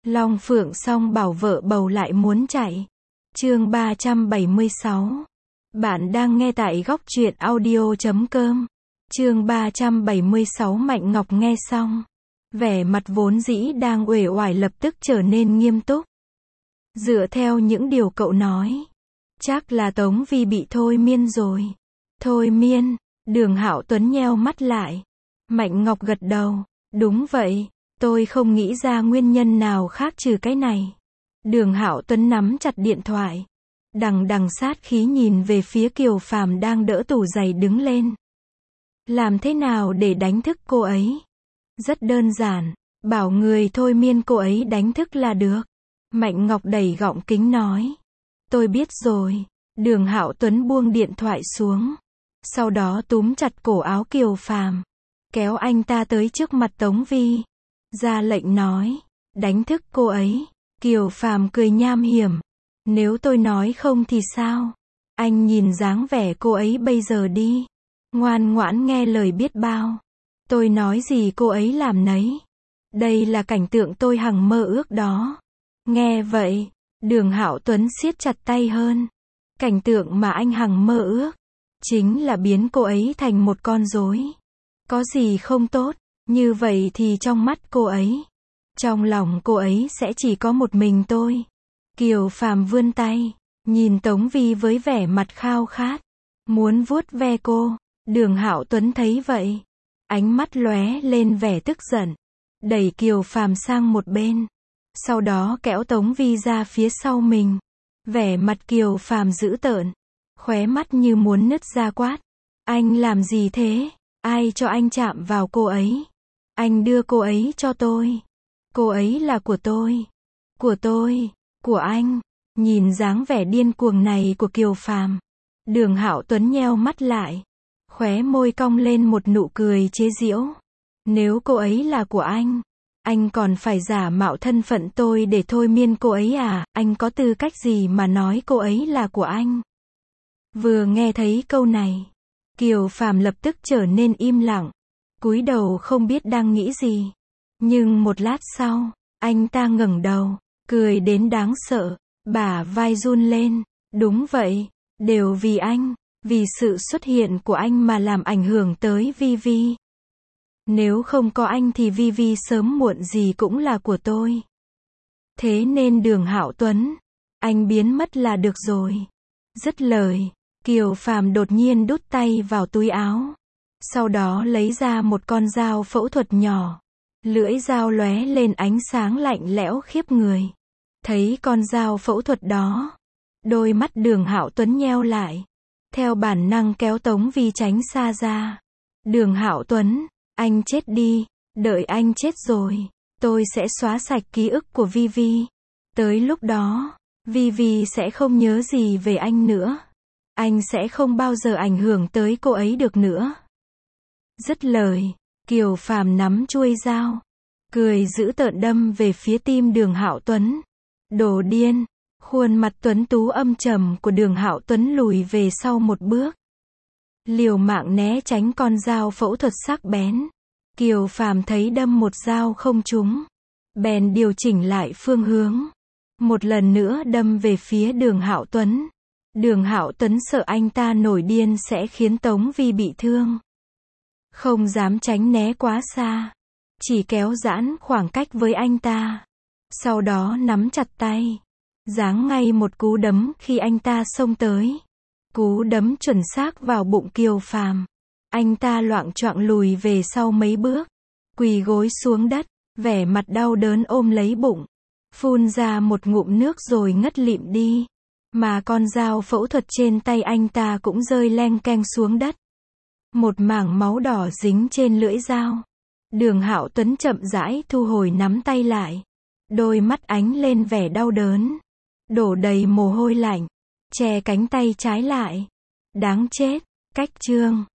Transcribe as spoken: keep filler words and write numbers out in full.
Long Phượng song bảo vợ bầu lại muốn chạy. Chương ba trăm bảy mươi sáu. Bạn đang nghe tại góc truyện audio chấm com. Chương ba trăm bảy mươi sáu. Mạnh Ngọc nghe xong, vẻ mặt vốn dĩ đang uể oải lập tức trở nên nghiêm túc. Dựa theo những điều cậu nói, chắc là Tống Vi bị thôi miên rồi. Thôi miên? Đường Hạo Tuấn nheo mắt lại. Mạnh Ngọc gật đầu. Đúng vậy, tôi không nghĩ ra nguyên nhân nào khác trừ cái này. Đường Hạo Tuấn nắm chặt điện thoại, đằng đằng sát khí nhìn về phía Kiều Phàm đang đỡ tủ giày đứng lên. Làm thế nào để đánh thức cô ấy? Rất đơn giản, bảo người thôi miên cô ấy đánh thức là được. Mạnh Ngọc đẩy gọng kính nói. Tôi biết rồi. Đường Hạo Tuấn buông điện thoại xuống, sau đó túm chặt cổ áo Kiều Phàm, kéo anh ta tới trước mặt Tống Vi, ra lệnh nói, đánh thức cô ấy. Kiều Phàm cười nham hiểm. Nếu tôi nói không thì sao? Anh nhìn dáng vẻ cô ấy bây giờ đi, ngoan ngoãn nghe lời biết bao. Tôi nói gì cô ấy làm nấy. Đây là cảnh tượng tôi hằng mơ ước đó. Nghe vậy, Đường Hạo Tuấn siết chặt tay hơn. Cảnh tượng mà anh hằng mơ ước chính là biến cô ấy thành một con rối. Có gì không tốt? Như vậy thì trong mắt cô ấy, trong lòng cô ấy sẽ chỉ có một mình tôi. Kiều Phàm vươn tay, nhìn Tống Vi với vẻ mặt khao khát, muốn vuốt ve cô. Đường Hạo Tuấn thấy vậy, ánh mắt lóe lên vẻ tức giận, đẩy Kiều Phàm sang một bên, sau đó kéo Tống Vi ra phía sau mình. Vẻ mặt Kiều Phàm dữ tợn, khóe mắt như muốn nứt ra quát. Anh làm gì thế? Ai cho anh chạm vào cô ấy? Anh đưa cô ấy cho tôi. Cô ấy là của tôi. Của tôi. Của anh. Nhìn dáng vẻ điên cuồng này của Kiều Phàm, Đường Hạo Tuấn nheo mắt lại, khóe môi cong lên một nụ cười chế giễu. Nếu cô ấy là của anh, anh còn phải giả mạo thân phận tôi để thôi miên cô ấy à? Anh có tư cách gì mà nói cô ấy là của anh? Vừa nghe thấy câu này, Kiều Phàm lập tức trở nên im lặng, cúi đầu không biết đang nghĩ gì. Nhưng một lát sau, anh ta ngẩng đầu, cười đến đáng sợ, bả vai run lên. Đúng vậy, đều vì anh, vì sự xuất hiện của anh mà làm ảnh hưởng tới Vi Vi. Nếu không có anh thì Vi Vi sớm muộn gì cũng là của tôi. Thế nên Đường Hạo Tuấn, anh biến mất là được rồi. Dứt lời, Kiều Phàm đột nhiên đút tay vào túi áo, sau đó lấy ra một con dao phẫu thuật nhỏ. Lưỡi dao lóe lên ánh sáng lạnh lẽo khiếp người. Thấy con dao phẫu thuật đó, đôi mắt Đường Hạo Tuấn nheo lại, theo bản năng kéo Tống Vi tránh xa ra. Đường Hạo Tuấn, anh chết đi, đợi anh chết rồi, tôi sẽ xóa sạch ký ức của Vi Vi. Tới lúc đó, Vi Vi sẽ không nhớ gì về anh nữa. Anh sẽ không bao giờ ảnh hưởng tới cô ấy được nữa. Dứt lời, Kiều Phàm nắm chuôi dao, cười dữ tợn đâm về phía tim Đường Hạo Tuấn. Đồ điên! Khuôn mặt tuấn tú âm trầm của Đường Hạo Tuấn lùi về sau một bước, liều mạng né tránh con dao phẫu thuật sắc bén. Kiều Phàm thấy đâm một dao không trúng, bèn điều chỉnh lại phương hướng, một lần nữa đâm về phía Đường Hạo Tuấn. Đường Hạo Tuấn sợ anh ta nổi điên sẽ khiến Tống Vi bị thương, không dám tránh né quá xa, chỉ kéo giãn khoảng cách với anh ta, sau đó nắm chặt tay, giáng ngay một cú đấm khi anh ta xông tới. Cú đấm chuẩn xác vào bụng Kiều Phàm. Anh ta loạng choạng lùi về sau mấy bước, quỳ gối xuống đất, vẻ mặt đau đớn ôm lấy bụng, phun ra một ngụm nước rồi ngất lịm đi. Mà con dao phẫu thuật trên tay anh ta cũng rơi leng keng xuống đất, một mảng máu đỏ dính trên lưỡi dao. Đường Hạo Tuấn chậm rãi thu hồi nắm tay lại, đôi mắt ánh lên vẻ đau đớn, đổ đầy mồ hôi lạnh, che cánh tay trái lại. Đáng chết! Cách chương